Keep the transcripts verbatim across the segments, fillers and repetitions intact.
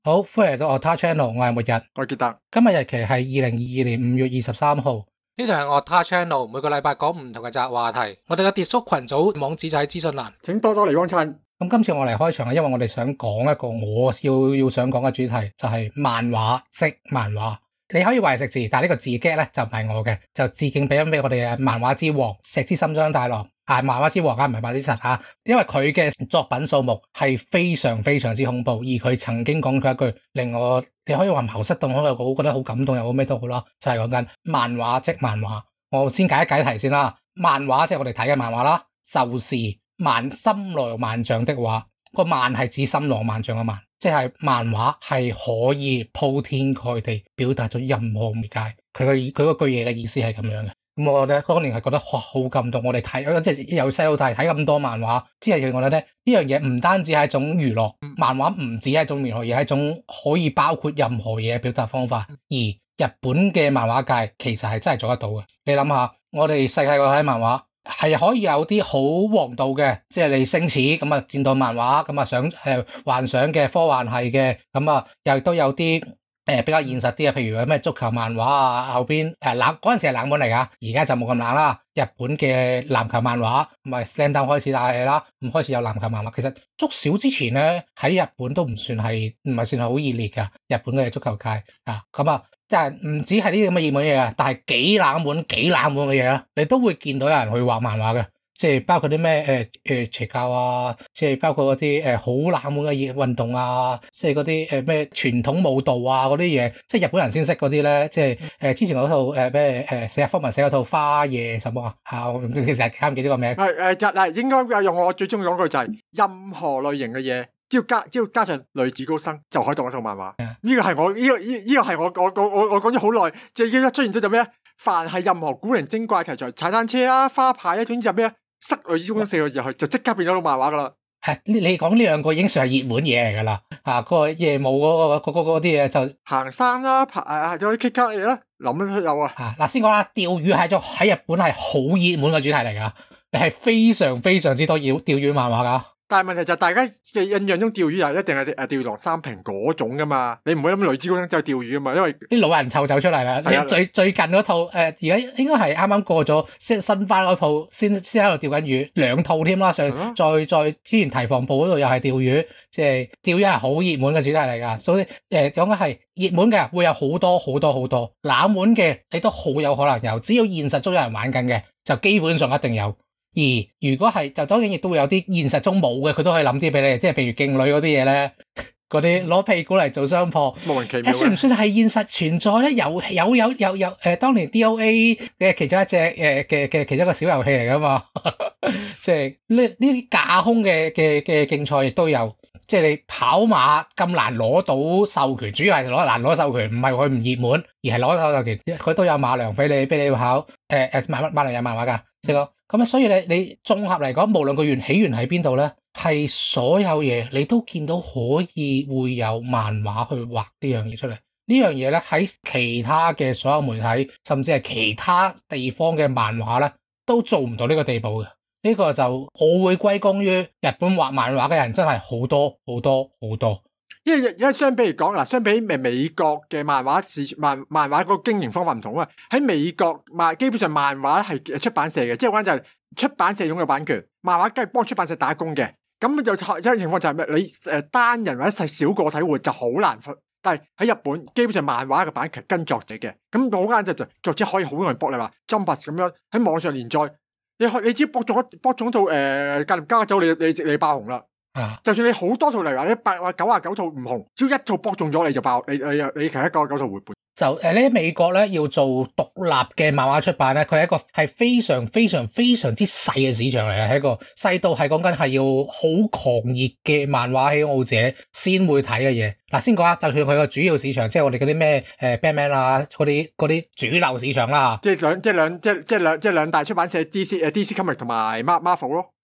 好，歡迎嚟到 Otar Channel，我係末日， 我記得今日日期係二零二二年五月二十三號。呢就係 Otar Channel，每個禮拜講唔同嘅雜話題。我哋嘅 Discord 群組網址就喺資訊欄， 請多多嚟幫襯。 咁今次我嚟開場係因為我哋想講一個我要要想講嘅主題，就係、是、漫畫即漫畫。你可以話係食字，但係呢個字 get 咧就唔係我嘅，就致敬俾俾我哋嘅漫畫之王石之森章太郎。係漫畫之王啊，唔係漫畫之神啊，因為佢嘅作品數目係非常非常之恐怖，而佢曾經講過一句令我你可以話茅塞頓開，我覺得好感動又好咩都好啦，就係講緊漫畫即漫畫。我先解一解題先啦，漫畫即係我哋睇嘅漫畫啦，就是萬心羅萬象的畫，個漫係指心羅萬象嘅漫，即係漫畫係可以鋪天蓋地表達咗任何媒介，佢個佢個句嘢嘅意思係咁樣嘅。咁我咧當年係覺得哇好感動，我哋睇即係由細到大睇咁多漫畫，之後我覺得咧呢樣嘢唔單止係一種娛樂，漫畫唔止係一種娛樂，而係一種可以包括任何嘢嘅表達方法。而日本嘅漫畫界其實係真係做得到嘅。你諗下，我哋細細個睇漫畫係可以有啲好王道嘅，即係你星矢咁啊戰鬥漫畫咁啊想誒幻想嘅科幻系嘅，咁啊又都有啲。誒，比較現實啲啊，譬如有咩足球漫畫啊，後邊誒冷嗰陣時係冷門嚟噶，而家就冇咁冷啦。日本嘅籃球漫畫，唔係 Slam Dunk 開始打起啦，唔開始有籃球漫畫。其實足小之前咧喺日本都唔算係，唔係算係好熱烈噶。日本嘅足球界啊，咁啊，即係唔止係呢啲咁嘅熱門嘢啊，但係幾冷門、幾冷門嘅嘢啦，你都會見到有人去畫漫畫嘅。即係包括啲咩誒誒邪教啊，即係包括嗰啲誒好冷門嘅熱運動啊，即係嗰啲誒咩傳統舞蹈啊嗰啲嘢，即係日本人先識嗰啲咧。即係誒、呃、之前嗰套誒咩誒寫福文寫嗰套花夜什麼啊？嚇，我唔記得啱唔記得個名。 係誒就嗱，應該有用我最中意講句就係、是、任何類型嘅嘢，只要加只要加上女子高生就可以當一套漫畫。呢、yeah. 個係我呢、這個呢呢、這個係我我我我我講咗好耐，即係依家出現咗就咩？凡係任何古靈精怪題材，踩單車啦、花牌啦，總之就咩？塞女子高生四個字入去就即刻變咗套漫畫噶啦。 係你你講呢兩個已經算係熱門嘢嚟噶啦。啊，嗰個夜舞嗰個嗰嗰啲嘢就行山啦，爬誒有啲 K 卡嘢啦，諗都有啊。 啊嗱，先講啦，釣魚係咗喺日本係好熱門嘅主題嚟噶，你係非常非常之多釣釣魚漫畫噶。但係問題就係大家嘅印象中釣魚又一定係誒釣魚郎三平嗰種噶嘛，你唔會諗女子高生真係釣魚噶嘛，因為啲老人湊走出嚟啦。最最近嗰套誒，而家應該係啱啱過咗新新翻嗰套，先先喺度釣緊魚，兩套添啦。上、嗯、再再之前提防鋪嗰度又係釣魚，即係釣魚係好熱門嘅主題嚟噶。所以誒講緊係熱門嘅會有好多好多好多，冷門嘅你都好有可能有，只要現實中有人玩緊嘅，就基本上一定有。而如果係就當然亦都會有啲現實中冇嘅，佢都可以諗啲俾你，即係譬如勁女嗰啲嘢咧，嗰啲攞屁股嚟做雙破，莫名其妙。算唔算係現實存在咧？有有有有有誒、呃，當年 D O A 嘅其中一隻誒嘅嘅其中一個小遊戲嚟噶嘛，即係呢呢啲架空嘅嘅嘅競賽亦都有。即係你跑馬咁難攞到授權，主要係攞難攞授權，唔係佢唔熱門，而係攞到授權，佢都有馬娘俾你俾你跑。誒、呃、誒，馬馬娘有漫畫噶，即係講咁啊。所以你你綜合嚟講，無論佢源起源喺邊度咧，係所有嘢你都見到可以會有漫畫去畫呢樣嘢出嚟。呢樣嘢咧喺其他嘅所有媒體，甚至係其他地方嘅漫畫咧，都做唔到呢個地步嘅。呢、這個就我會歸功於日本畫漫畫嘅人真係好多好多好多，因為因為相比嚟講嗱，相比美美國嘅漫畫市漫漫畫嗰個經營方法唔同啊。喺美國漫基本上漫畫係出版社嘅，即係講就係出版社擁有版權，漫畫梗係幫出版社打工嘅。咁就有一個情況就係咩？你誒單人或者細小個體戶就好難分，但係喺日本基本上漫畫嘅版權跟作者嘅，咁好簡單就作者可以好容易博你話 Jump 咁樣喺網上連載。你你只要博中一博中套誒格林加州，你你你爆紅啦！啊，就算你好多套嚟話，你百或九啊九套唔紅，只要一套博中咗你就爆，你你你其實九啊九套回本。就誒呢美國咧要做獨立嘅漫畫出版咧，佢係一個係非常非常非常之細嘅市場嚟嘅，係一個細到係講緊係要好狂熱嘅漫畫喜好者先會睇嘅嘢。嗱，先講下，就算佢個主要市場，即係我哋嗰啲咩誒 Batman 啊，嗰啲嗰啲主流市場啦，即係兩即係兩即係即係兩即係兩大出版社 D C 誒 D C Comics 同埋 Marvel 咯。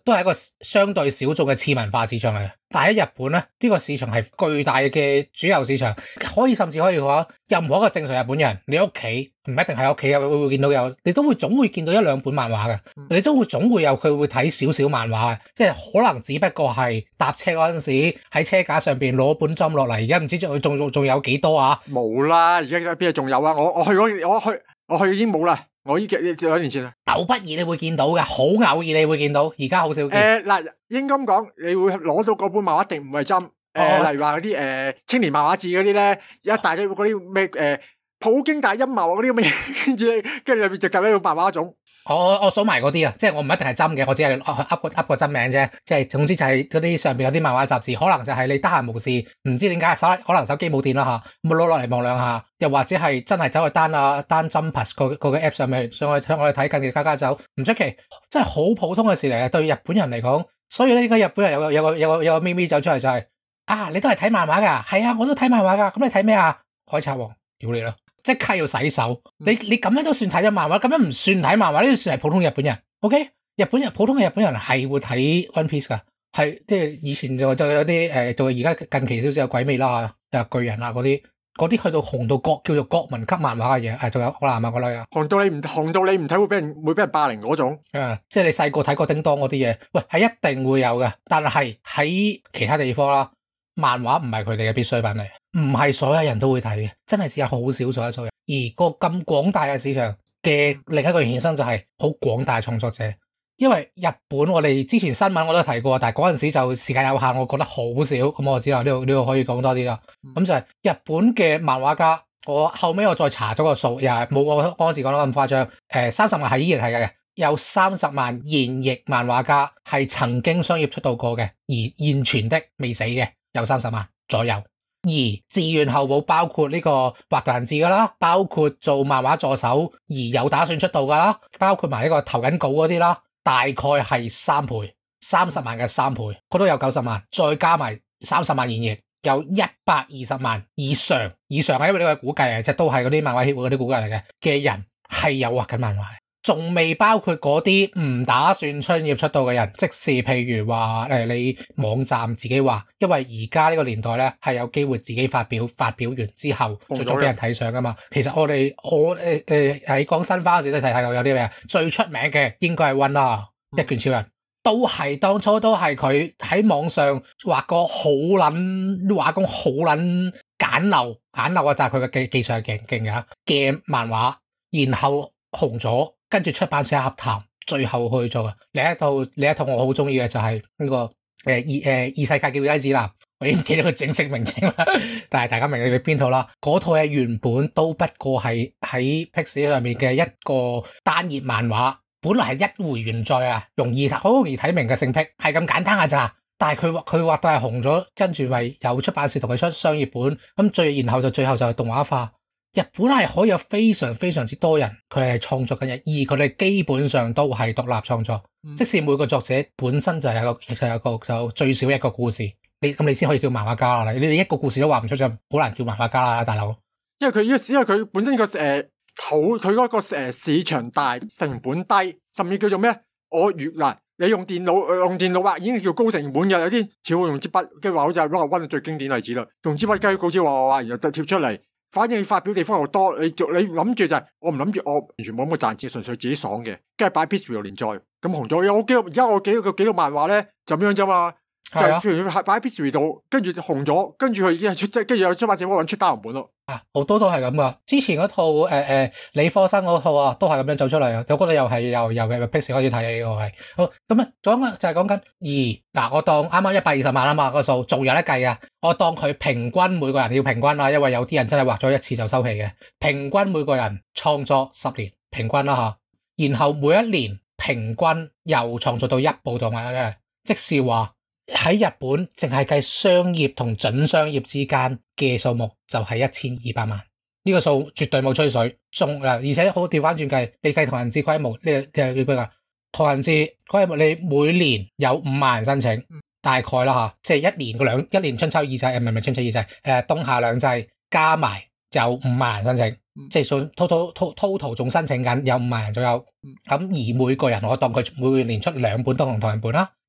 都係一個相對小眾嘅次文化市場嚟嘅。但係喺日本咧，呢、這個市場係巨大嘅主流市場，可以甚至可以話，任何一個正常日本人，你屋企唔一定喺屋企會會見到有，你都會總會見到一兩本漫畫嘅，你都會總會有佢會睇少少漫畫嘅，即係可能只不過係搭車嗰陣時喺車架上邊攞本針落嚟，而家唔知仲仲仲有幾多啊？ 冇啦，而家邊度仲有啊？我我去嗰我去我去已經冇啦。我依幾兩年前啦， 偶不然你會見到嘅，好偶爾你會見到，而家好少見。 誒嗱、呃，應該咁講，你會攞到嗰本漫畫一定唔係針。誒、呃，哦、例如話嗰啲誒青年漫畫誌嗰啲咧，一大堆嗰啲咩誒普京大陰謀嗰啲咁嘅嘢，跟住跟住入邊就夾呢個漫畫種。我我數埋嗰啲啊，即係我唔一定係針嘅，我只係噏個噏個真名啫。即係總之就係嗰啲上邊有啲漫畫雜誌，可能就係你得閒無事，唔知點解手可能手機冇電啦吓，咁攞落嚟望兩下，又或者係真係走去單啊單 Jumpers 個個嘅 app 上面上去向我哋睇緊嘅家家酒，唔出奇，真係好普通嘅事嚟嘅，對日本人嚟講。所以咧，而家日本人有個有個有個有個咪咪走出嚟就係、是、啊，你都係睇漫畫噶？係啊，我都睇漫畫噶。咁你睇咩啊？海賊王，屌你啦！即刻要洗手，你你咁樣都算睇咗漫畫，咁樣唔算睇漫畫，呢啲算係普通日本人。OK，日本人普通嘅日本人係會睇 One Piece 噶，係即係以前就就有啲誒，就而家近期少少有鬼滅啦，又巨人啊嗰啲，嗰啲去到紅到國叫做國民級漫畫嘅嘢，誒仲有柯南啊嗰類啊， 紅到你唔紅到你唔睇會俾人會俾人霸凌嗰種， 啊，即係你細個睇過叮當嗰啲嘢，喂係一定會有嘅，但係喺其他地方啦。漫畫唔係佢哋嘅必需品嚟，唔係所有人都會睇嘅，真係只有好少數一數人。而個咁廣大嘅市場嘅另一個衍生就係好廣大嘅創作者，因為日本我哋之前新聞我都提過，但係嗰陣時就時間有限，我覺得好少，咁我知啦，呢度呢度可以講多啲啦。咁就係日本嘅漫畫家，我後尾我再查咗個數，又係冇我嗰陣時講得咁誇張，誒三十萬係依然係嘅，有三十萬現役漫畫家係曾經商業出道過嘅，而現存的未死嘅。有三十萬左右，而志願候補包括呢個畫圖人字噶啦，包括做漫畫助手而有打算出道噶啦，包括埋呢個投緊稿嗰啲啦，大概係三倍，三十萬嘅三倍，佢都有九十萬，再加埋三十萬現役，有一百二十萬以上，以上係因為呢個估計啊，即係都係嗰啲漫畫協會嗰啲估計嚟嘅嘅人係有畫緊漫畫。仲未包括嗰啲唔打算商業出道嘅人，即是譬如話誒你網站自己話，因為而家呢個年代咧係有機會自己發表，發表完之後再再俾人睇上噶嘛。其實我哋我誒誒喺講新番嗰時都睇睇有有啲咩最出名嘅應該係溫啦，一拳超人都係當初都係佢喺網上畫個好撚畫工好撚簡陋簡陋啊，就係佢嘅技技術係勁勁嘅嘅漫畫，然後紅咗。跟住出版社合談，最後去做嘅另一套另一套我好中意嘅就係呢、這個誒異誒異世界叫曳子男，我已經記得佢正式名稱啦，但係大家明你邊套啦？嗰套嘢原本都不過係喺 Pix 上面嘅一個單頁漫畫，本來係一回原作啊，容易好容易睇明嘅性癖，係咁簡單㗎咋？但係佢佢畫到係紅咗，跟住咪有出版社同佢出商業本，咁最然後就最後就係動畫化。日本係可以有非常非常之多人，佢哋係創作緊嘢，而佢哋基本上都係獨立創作，嗯、即使每個作者本身就係一個，其實有一個就最少一個故事，你咁你先可以叫漫畫家啦。你你一個故事都畫唔出就好難叫漫畫家啦，大佬。 因為佢因為佢本身個誒土，佢嗰個誒市場大，成本低，甚至叫做咩？我越嗱，你用電腦用電腦畫已經叫高成本嘅，有啲似會用支筆，跟住話好似係溫溫最經典例子啦，用支筆跟住稿紙畫畫畫，然後就貼出嚟。反正你發表地方又多，你做你諗住就係、是、我唔諗住我完全冇咁嘅賺錢，純粹自己爽嘅，跟住擺 P S V 連載咁紅咗。我記而家我幾個幾套漫畫咧就咁樣啫嘛，就譬如擺 P S V 度，跟住紅咗，跟住佢已經係出即係跟住有出版社幫我搵出單行本咯。啊，好多都係咁噶。之前嗰套誒誒理科生嗰套啊，都係咁樣走出嚟啊。我覺得又係又又嘅 P S V 開始睇嘅，我係好咁啊。講緊就係講緊二嗱，我當啱啱一百二十萬啊嘛個數，仲有得計啊。我當佢平均每個人要平均啦，因為有啲人真係畫咗一次就收皮嘅。平均每個人創作十年，平均啦吓，然後每一年平均又創作到一部動畫嘅，即是話。喺日本淨係計商業同準商業之間嘅數目就係一千二百萬，呢個數絕對冇吹水。仲嗱，而且好調翻轉計，你計同人誌規模呢個嘅邊個？同人誌規模你每年有五萬人申請，大概啦吓，即係一年個兩一年春秋二季，唔係唔係春秋二季，誒冬夏兩季加埋有五萬人申請，嗯、即係數 total total 仲申請緊有五萬人左右。咁而每個人我當佢每年出兩本都同同人本啦。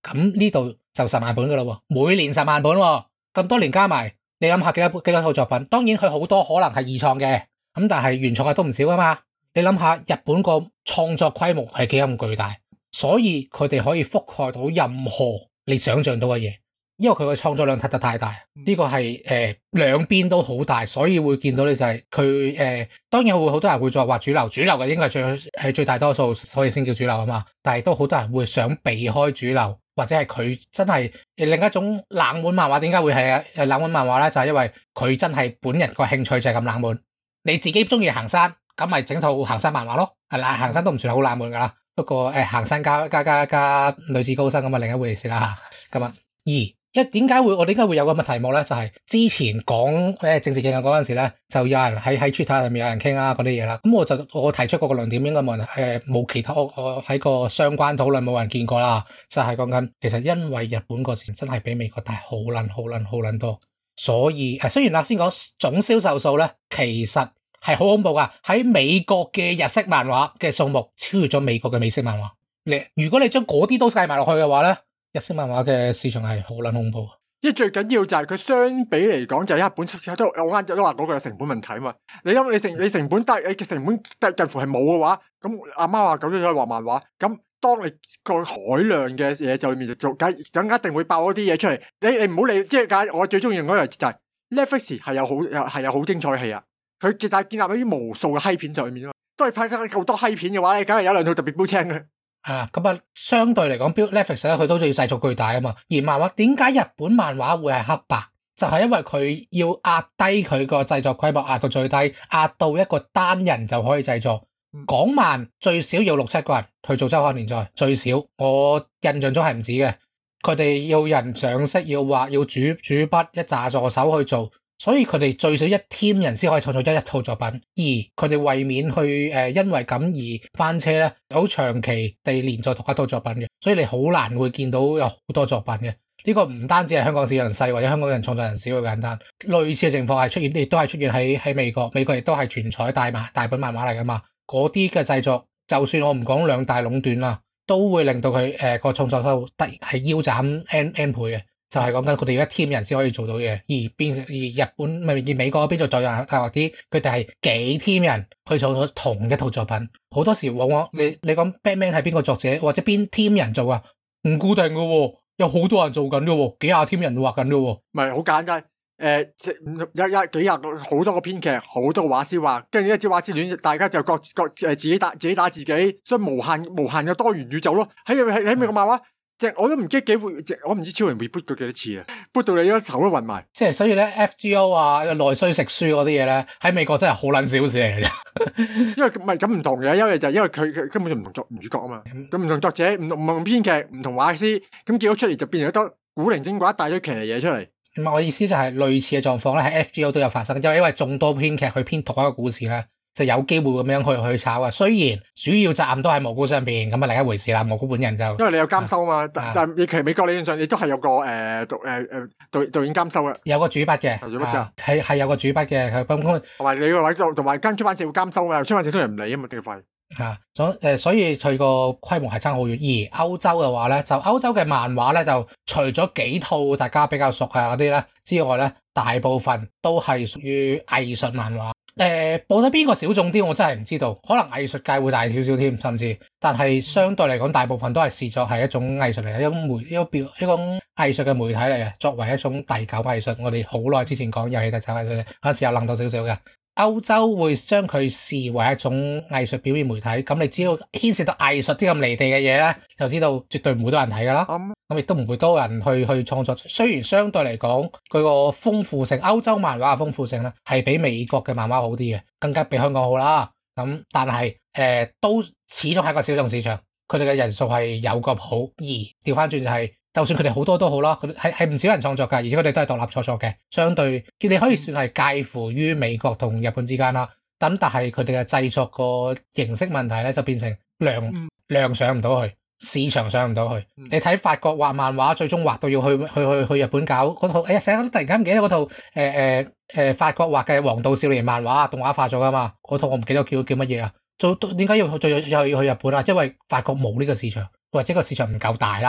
咁呢度就十萬本噶啦喎，每年十萬本喎，咁多年加埋，你諗下幾多幾多套作品？當然佢好多可能係二創嘅，咁但係原創嘅都唔少噶嘛。你諗下日本個創作規模係幾咁巨大，所以佢哋可以覆蓋到任何你想象到嘅嘢，因為佢個創作量實在太大。呢個係誒兩邊都好大，所以會見到你就係佢誒，當然會好多人會再話主流，主流嘅應該係最係最大多數，所以先叫主流啊嘛。但係都好多人會想避開主流，或者係佢真係另一種冷門漫畫。點解會係誒冷門漫畫咧？就係因為佢真係本人個興趣就係咁冷門。你自己中意行山，咁咪整套行山漫畫咯。係啦，行山都唔算係好冷門噶啦。不過誒行山加加加加女子高生咁啊，另一回事啦嚇。咁啊，二一點解會我點解會有咁嘅題目咧？就係、是、之前講誒政治競爭嗰陣時咧，就有人喺喺 Twitter 上面有人傾啊嗰啲嘢啦。咁我就我提出嗰個論點應該冇人誒冇其他我我喺個相關討論冇人見過啦。就係講緊其實因為日本個市真係比美國大好撚好撚好撚多，所以誒雖然啦先講總銷售數咧，其實係好恐怖噶，喺美國嘅日式漫畫嘅數目超越咗美國嘅美式漫畫。你如果你將嗰啲都計埋落去嘅話咧，日式漫畫嘅市場係好撚恐怖。 因為最緊要就係佢相比嚟講就係一本書都我啱都話嗰個成本問題啊嘛。你因你成你成本低，你嘅成本近乎係冇嘅話，咁阿媽話咁都可以畫漫畫。咁當你個海量嘅嘢就裏面就做，梗梗一定會爆嗰啲嘢出嚟。你你唔好理，即係我最中意用嗰個就係 Netflix 係有好係有好精彩戲啊。佢其實建立喺啲無數嘅閪片在裏面啊嘛，都係拍緊夠多閪片嘅話咧，梗係有兩套特別標青嘅。 啊，咁啊，相對嚟講，Netflix 咧佢都要製作巨大啊嘛。而漫畫點解日本漫畫會係黑白？就係、是、因為佢要壓低佢個製作規模，壓到最低，壓到一個單人就可以製作。港漫最少要六七個人去做周刊連載，最少我印象中係唔止嘅。佢哋要人上色，要畫，要主主筆一紮助手去做。所以佢哋最少一 team 人先可以創作一一套作品，而佢哋為免去誒、呃、因為咁而翻車咧，好長期地連載同一套作品嘅，所以你好難會見到有好多作品嘅。呢、這個唔單止係香港市場細或者香港人創作人少咁簡單，類似嘅情況係出現，亦都係出現喺喺美國，美國亦都係全彩大漫大本漫畫嚟噶嘛。嗰啲嘅製作，就算我唔講兩大壟斷啦，都會令到佢誒個創作收入係腰斬 n n 倍嘅。就係講緊佢哋要一 team 人先可以做到嘢，而邊而日本咪而美國嗰邊就再有大鑊啲，佢哋係幾 team 人去做到同一套作品。好多時往往你你講 Batman 係邊個作者或者邊 team 人做啊？唔固定嘅喎，有好多人做緊嘅喎，幾廿 team 人畫緊嘅喎。唔係好簡單，誒、呃，有有幾廿個好多個編劇，好多個畫師畫，跟住一支畫師亂，大家就各各誒自己打自己打自己，所以無限無限嘅多元宇宙咯。喺喺喺美國漫畫。即係我都唔知幾會，即我唔知超人會 boot 過幾多次啊 boot 到你一頭都暈埋。 即係所以咧 ，F G O 啊，內需食書嗰啲嘢咧，喺美國真係好撚小事嚟嘅啫。 因為唔係咁唔同嘅，因為就係因為佢佢根本就唔同作主角啊嘛。咁唔同作者，唔同唔同編劇，唔同畫師，咁結果出嚟就變成一多古靈精怪一大堆騎呢嘢出嚟。 唔係我意思就係類似嘅狀況咧，喺 F G O 都有發生，就係因為眾多編劇去編同一個故事咧。就有機會咁樣去去炒啊！雖然主要責任都係蘑菇上邊，咁啊另一回事啦。蘑菇本人就因為你有監修啊嘛，啊但但其實美國理論上你都係有個誒導誒誒導導演監修嘅， 有個主筆嘅， 主筆咋係係有個主筆嘅，佢咁同埋你個位同埋間出版社會監修啊，出版社都係唔理啊嘛，幾費嚇。所誒所以佢個規模係差好遠。而歐洲嘅話咧，就歐洲嘅漫畫咧，就除咗幾套大家比較熟啊嗰啲咧之外咧，大部分都係屬於藝術漫畫。誒，報得邊個小眾啲，我真係唔知道。可能藝術界會大少少添，甚至，但係相對嚟講，大部分都係視作係一種藝術嚟嘅，一種媒，一個表，一種藝術嘅媒體嚟嘅。作為一種第九藝術，我哋好耐之前講遊戲第九藝術，嗰陣時有諗到少少嘅。歐洲會將佢視為一種藝術表現媒體，咁你只要牽涉到藝術啲咁離地嘅嘢咧，就知道絕對唔會多人睇噶啦。咁亦都唔會多人去去創作。雖然相對嚟講，佢個豐富性，歐洲漫畫嘅豐富性咧，係比美國嘅漫畫好啲嘅，更加比香港好啦。咁但係誒、呃，都始終係個小眾市場，佢哋嘅人數係有咁好。而調翻轉就係、是。就算佢哋好多都好啦，佢係係唔少人創作㗎，而且佢哋都係獨立創作嘅，相對佢哋可以算係介乎於美國同日本之間啦。咁但係佢哋嘅製作個形式問題咧，就變成量、嗯、量上唔到去，市場上唔到去。嗯、你睇法國畫漫畫，最終畫到要去去去去日本搞嗰套，哎呀，成日都突然間唔記得嗰套誒誒誒法國畫嘅《黃道少年》漫畫動畫化咗㗎嘛？嗰套我唔記得叫叫乜嘢啊？做點解要再又要去日本啊？因為法國冇呢個市場，或者個市場唔夠大啦嚇。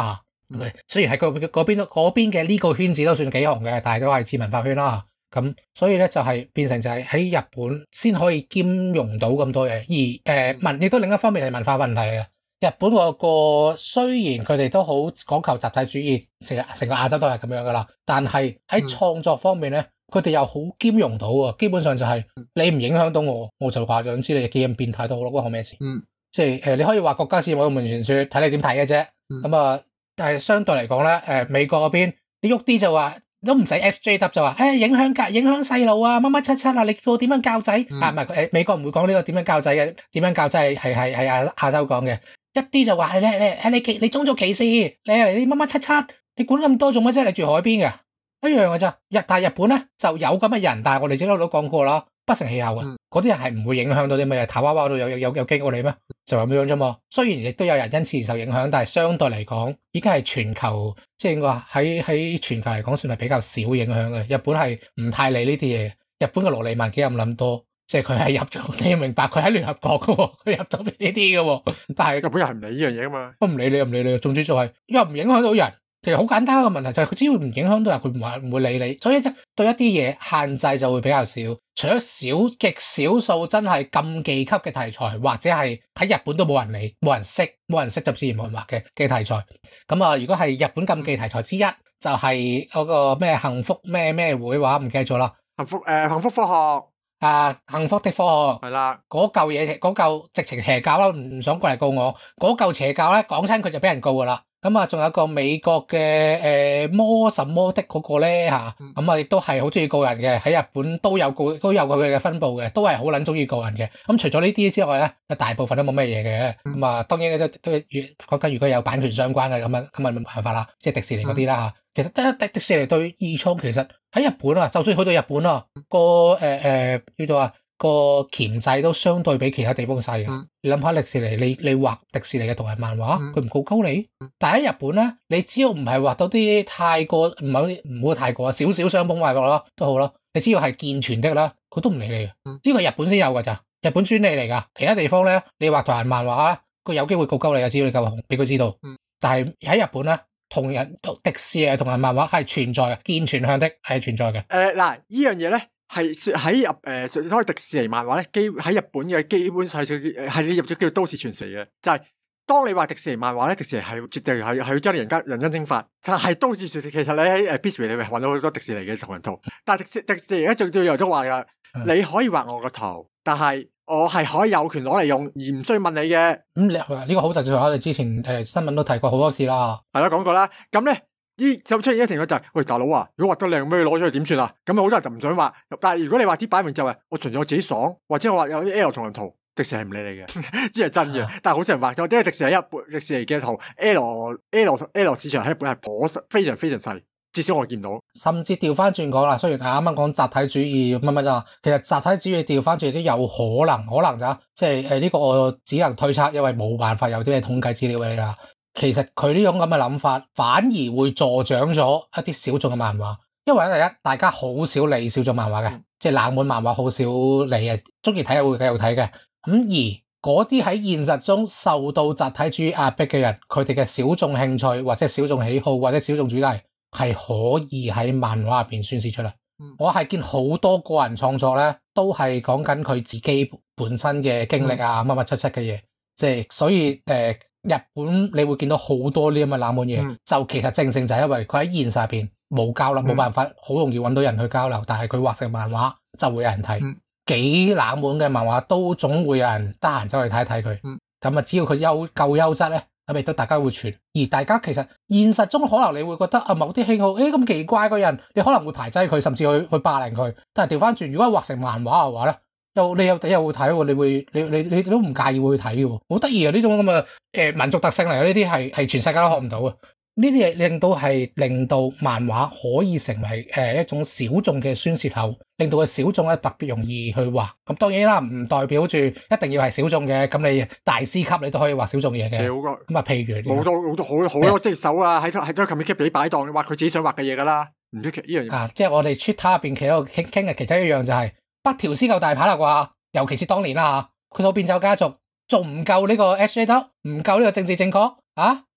嗯、雖然係嗰嗰邊嗰邊嘅呢個圈子都算幾紅嘅，但係都係次文化圈啦。咁所以咧就係變成就係喺日本先可以兼容到咁多嘢，而誒文亦都另一方面係文化問題嚟嘅。日本個個雖然佢哋都好講求集體主義，成日成個亞洲都係咁樣噶啦，但係喺創作方面咧，佢哋又好兼容到喎。基本上就係你唔影響到我，我就話想知你嘅基因變態都好咯，關我咩事？嗯，即係誒你可以話國家事務嘅門傳說，睇你點睇嘅啫。咁啊、嗯，但係相對嚟講咧，誒美國嗰邊你喐啲就話。都唔使 F J W 就話，誒、哎、影響教影響細路啊，乜乜七七啊，你叫我點樣教仔？嗯、啊唔係誒美國唔會講呢個點樣教仔嘅，點樣教仔係係係亞亞洲講嘅，一啲就話係咧咧誒你你你種族歧視，你嚟你乜乜七七，你管咁多做乜啫？你住海邊嘅一樣嘅咋？日但係日本咧就有咁嘅人，但係我哋之前都講過啦，不成氣候啊，嗰啲、嗯、人係唔會影響到啲咩，塔娃娃度有有有有經過你咩？就咁樣啫嘛。雖然亦都有人因此而受影響，但係相對嚟講，已經係全球即係話喺喺全球嚟講算係比較少影響嘅。日本係唔太理呢啲嘢，日本嘅羅莉曼幾咁諗多，即係佢係入咗，你要明白佢喺聯合國嘅喎，佢入咗呢啲嘅喎。但係日本人係唔理呢樣嘢噶嘛， 我唔理你，唔理你，總之就係因為唔影響到人。其實好簡單嘅問題就係佢只要唔影響到人，佢唔會唔會理你，所以對一啲嘢限制就會比較少。除咗少極少數真係禁忌級嘅題材，或者係喺日本都冇人理、冇人識、冇人識就自然冇人畫嘅嘅題材。咁啊，如果係日本禁忌題材之一，就係、是、嗰個咩幸福咩咩會話唔記得咗啦。 幸福誒、呃，幸福科學啊，幸福的科學係啦。 嗰嚿嘢，嗰嚿直情邪教啦，唔想過嚟告我。嗰嚿邪教咧，講親佢就俾人告噶啦。咁啊，仲有個美國嘅誒魔什麼的嗰個咧嚇，咁啊亦都係好中意告人嘅，喺日本都有告都有佢嘅分佈嘅，都係好撚中意告人嘅。咁除咗呢啲之外咧，大部分都冇咩嘢嘅。咁啊，當然都都講緊如果有版權相關嘅咁啊，咁啊冇辦法啦，即係迪士尼嗰啲啦嚇。其實得迪迪士尼對二創其實喺日本啊，就算去到日本啊，個誒誒叫做啊。個鉗制都相對比其他地方細嘅，嗯、你諗下迪士尼，你你畫迪士尼嘅同人漫畫，佢唔、嗯、告鳩你。嗯、但係喺日本咧，你只要唔係畫到啲太過唔係唔好太過啊，少少傷風壞骨咯都好咯，你只要係健全的啦，佢都唔理你嘅。呢、嗯、個係日本先有㗎咋，日本專利嚟㗎。其他地方咧，你畫同人漫畫咧，佢有機會告鳩你嘅，只要你夠紅，俾佢知道。嗯、但係喺日本咧，同人迪士尼同人漫畫係存在嘅，健全向的係存在嘅。 誒嗱、呃，呢樣嘢咧。係喺入誒，開迪士尼漫畫咧，基喺日本嘅基本上係係你入咗叫做都市傳說嘅，就係、是、當你話迪士尼漫畫咧，迪士尼係絕對係係要將人間人間蒸發，就係都市傳說。其實你喺誒 Bisbee 你會搵到好多迪士尼嘅同人圖，但係迪士迪士尼而家仲要有咗話噶，你可以畫我個圖，但係我係可以有權攞嚟用，而唔需要問你嘅。咁你呢個好正常，我哋之前誒新聞都提過好多次啦， 係啦講過啦，咁咧。依就出現一個情況就係、是，喂大佬啊，如果畫得靚，咩攞出去點算啊？咁好多人就唔想畫。但係如果你畫啲擺明就係，我純粹我自己爽，或者我畫有啲 L 同人圖，迪士尼係唔理你嘅，呢係真嘅。但係好少人畫咗，因為迪士尼一本迪士尼嘅圖 L L L 市場喺日本係頗非常非常細，至少我見到。 甚至調翻轉講啦，雖然啱啱講集體主義乜乜咋，其實集體主義調翻轉都有可能，可能咋，即係誒呢個我只能推測，因為冇辦法有啲咩統計資料俾你啦。其實佢呢種咁嘅諗法，反而會助長咗一啲小眾嘅漫畫，因為第一大家好少理小眾漫畫嘅，嗯、即係冷門漫畫好少理嘅，中意睇會繼續睇嘅。咁而嗰啲喺現實中受到集體主義壓迫嘅人，佢哋嘅小眾興趣或者小眾喜好或者小眾主題係可以喺漫畫入邊宣示出嚟。嗯、我係見好多個人創作咧，都係講緊佢自己本身嘅經歷啊，乜乜七七嘅嘢，即係所以誒。呃日本你會見到好多呢咁嘅冷門嘢，嗯、就其實正正就係因為佢喺現實入邊冇交流，冇、嗯、辦法好容易揾到人去交流，但係佢畫成漫畫就會有人睇，幾、嗯、冷門嘅漫畫都總會有人得閒走去睇一睇佢。咁啊、嗯，只要佢優夠優質咧，咁亦都大家會傳。而大家其實現實中可能你會覺得啊，某啲喜好誒咁奇怪嘅人，你可能會排擠佢，甚至去去霸凌佢。但係調翻轉，如果畫成漫畫嘅話咧，又你有你又會睇喎，你會你你你都唔介意會去睇嘅喎，好得意啊！呢種咁嘅誒民族特性嚟嘅，呢啲係係全世界都學唔到嘅。呢啲嘢令到係令到漫畫可以成為誒、呃、一種小眾嘅宣泄口，令到個小眾咧特別容易去畫。咁當然啦，唔代表住一定要係小眾嘅。咁你大師級你都可以畫小眾嘢嘅。咁啊、嗯，譬如好多好多好好多隻手啊，喺喺喺 comic 俾擺檔畫佢自己想畫嘅嘢噶啦，唔出奇呢樣嘢。啊， 即係我哋 Twitter 入邊其他傾傾嘅其他一樣就係、是。北條司夠大牌啦啩，尤其是當年啦吓，佢套變奏家族仲唔夠呢個 S J W，唔夠呢個政治正確啊？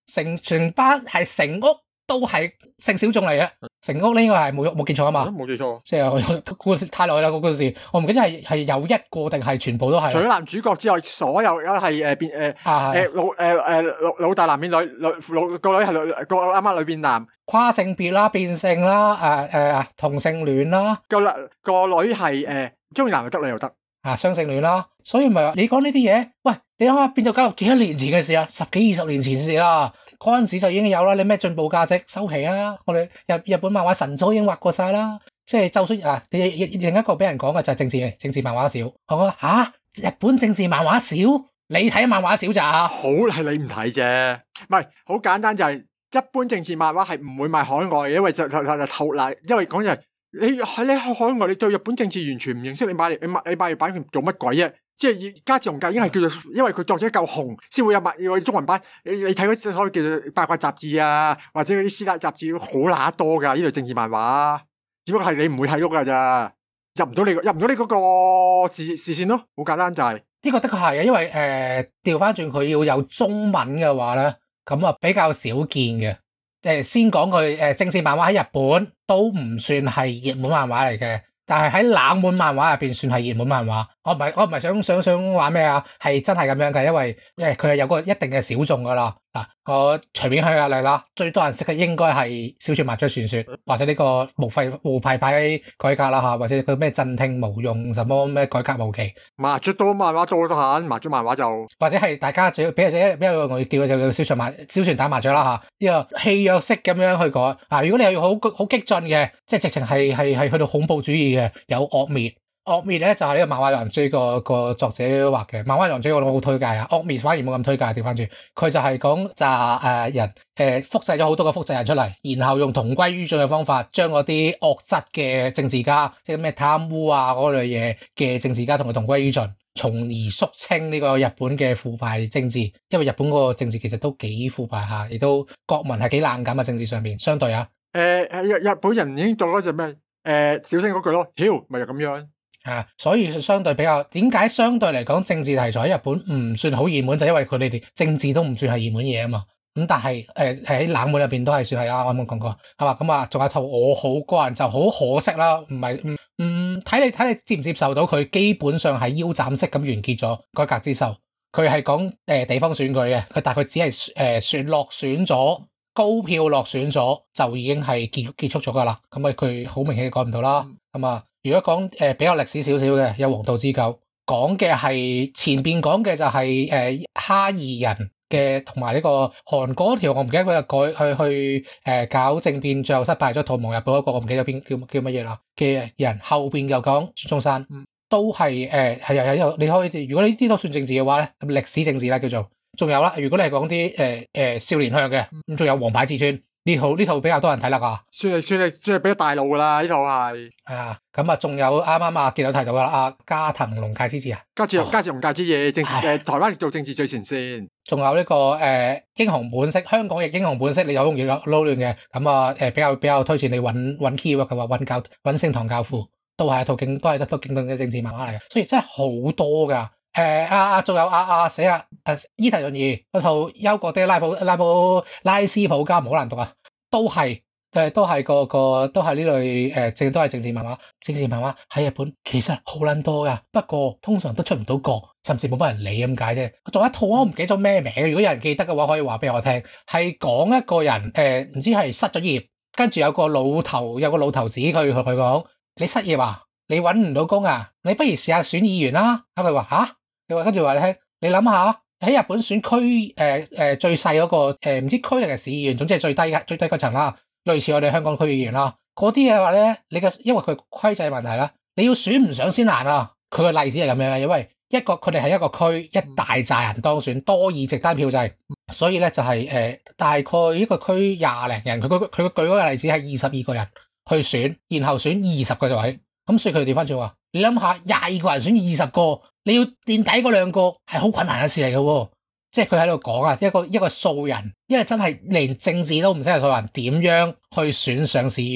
成全班係成屋都係性小眾嚟嘅，成屋呢個係冇冇記錯啊嘛？ 冇記錯， 即係故事太耐啦，個故事我唔記得係係有一個定係全部都係。 除咗男主角之外，所有係誒變誒誒老誒誒老老大男變女，女老個女係女個啱啱女變男， 跨性別啦，變性啦，誒誒同性戀啦， 個女個女係誒中意男又得，女又得。 啊，雙性戀啦，所以咪話你講呢啲嘢，喂，你諗下變做教育幾多年前嘅事啊，十幾二十年前嘅事啦，嗰陣時就已經有啦，你咩進步價值收皮啊，我哋日日本漫畫神早已經畫過晒啦，即係就算啊，另一個俾人講嘅就係政治政治漫畫少，我講吓日本政治漫畫少，你睇漫畫少咋？ 好係你唔睇啫，唔係好簡單就係、是、一般政治漫畫係唔會賣海外嘅，因為就就就透賴，因為講就係。你喺你喺海外，你對日本政治完全唔認識，你買嚟你買你買版權做乜鬼啫？即係加治雄介已經係叫做，因為佢作者夠紅，先會有買要中文版。你你睇嗰啲可以叫做八卦雜誌啊，或者嗰啲師奶雜誌好乸多噶呢類政治漫畫，只不過係你唔會睇到噶咋，入唔到你入唔到你嗰個視視線咯，好簡單就係、是。 呢個的確係嘅，因為誒調翻轉佢要有中文嘅話咧，咁啊比較少見嘅。誒，先講佢誒，政治漫畫喺日本都唔算係熱門漫畫嚟嘅，但係喺冷門漫畫入邊算係熱門漫畫。我唔係我唔係想想想玩咩啊，係真係咁樣嘅，因為誒佢係有個一定嘅小眾噶啦。嗱，我隨便舉個例啦，最多人識嘅應該係小說麻雀傳說，或者呢個無廢無牌牌改革啦吓，或者佢咩鎮聽無用，什麼咩改革無期。 麻雀多漫畫多得閒，麻雀漫畫就或者係大家最比較比較容易叫嘅就叫小船麻小船打麻雀啦吓，呢個戲約式咁樣去改。嗱，如果你係要好好激進嘅，即係直情係係係去到恐怖主義嘅，有惡滅。惡滅咧就係呢個漫畫狼追個個作者畫嘅，漫畫狼追我都好推介啊，惡滅反而冇咁推介，調翻轉佢就係講炸誒人誒複製咗好多個複製人出嚟，然後用同歸於盡嘅方法將嗰啲惡質嘅政治家，即係咩貪污啊嗰類嘢嘅政治家同佢同歸於盡，從而肅清呢個日本嘅腐敗政治，因為日本嗰個政治其實都幾腐敗下，亦都國民係幾冷感嘅政治上面，相對啊， 誒誒日日本人已經做咗隻咩誒小聲嗰句咯，屌咪就咁樣。 啊，所以相對比較，點解相對嚟講政治題材喺日本唔算好熱門，就因為佢哋哋政治都唔算係熱門嘢啊嘛。咁但係誒喺冷門入邊都係算係啊，我啱啱講過係嘛。咁啊，仲有套我好個人就好可惜啦，唔係唔唔睇你睇你接唔接受到佢，基本上係腰斬式咁完結咗改革之後，佢係講誒地方選舉嘅，佢大概只係誒選落選咗高票落選咗就已經係結結束咗噶啦。咁啊佢好明顯改唔到啦。咁啊。如果講誒、呃、比較歷史少少嘅，有黃道之久，講嘅係前邊講嘅就係誒哈兒人嘅，同埋呢個韓國條我唔記得佢又改去去誒、呃、搞政變，最後失敗咗逃亡日本嗰個，我唔記得邊叫叫乜嘢啦嘅人，後邊又講孫中山，嗯、都係誒係有有你可以，如果呢啲都算政治嘅話咧，咁歷史政治啦叫做，仲有啦，如果你係講啲誒誒少年向嘅，咁仲有王牌至尊。呢套呢套比較多人睇啦㗎， 算係算係算係比較大路㗎啦，呢套係。 係啊，咁啊，仲有啱啱啊見到提到㗎啦，阿加藤龍介之治啊， 加治加治龍介之治政治誒台灣做政治最前線。 仲有呢、這個誒、呃、英雄本色，香港亦英雄本色，你有容易撈亂嘅，咁啊誒比較比較推薦你揾揾 keyword 嘅話，揾教揾聖堂教父，都係一套經都係一套經典嘅政治漫畫嚟嘅，所以真係好多㗎。誒啊啊，仲有啊啊死啦！誒伊藤潤二嗰套《憂國的拉普拉普拉斯普加》唔好難讀啊，都係誒都係個個都係呢類誒政都係政治漫畫，政治漫畫喺日本其實好撚多噶，不過通常都出唔到國，甚至冇乜人理咁解啫。仲有一套我唔記得咗咩名，如果有人記得嘅話，可以話俾我聽，係講一個人誒唔知係失咗業，跟住有個老頭有個老頭子佢同佢講：你失業啊？你揾唔到工啊？你不如試下選議員啦。啊佢話吓？跟住話你聽，你諗下喺日本選區誒誒最細嗰個誒唔知區定係市議員，總之係最低嘅最低嗰層啦，類似我哋香港區議員啦。嗰啲嘅話咧，你嘅因為佢規制問題啦，你要選唔上先難啊。佢個例子係咁樣嘅，因為一個佢哋係一個區一大扎人當選，多議席單票制，所以咧就係、是、誒、呃、大概一個區廿零人，佢佢佢舉嗰個例子係二十二個人去選，然後選二十個位，咁所以佢哋調翻轉話，你諗下廿二個人選二十個。你要墊底嗰兩個係好困難嘅事嚟嘅喎，即係佢喺度講啊，一個一個素人，因為真係連政治都唔識嘅素人，點樣去選上市議員？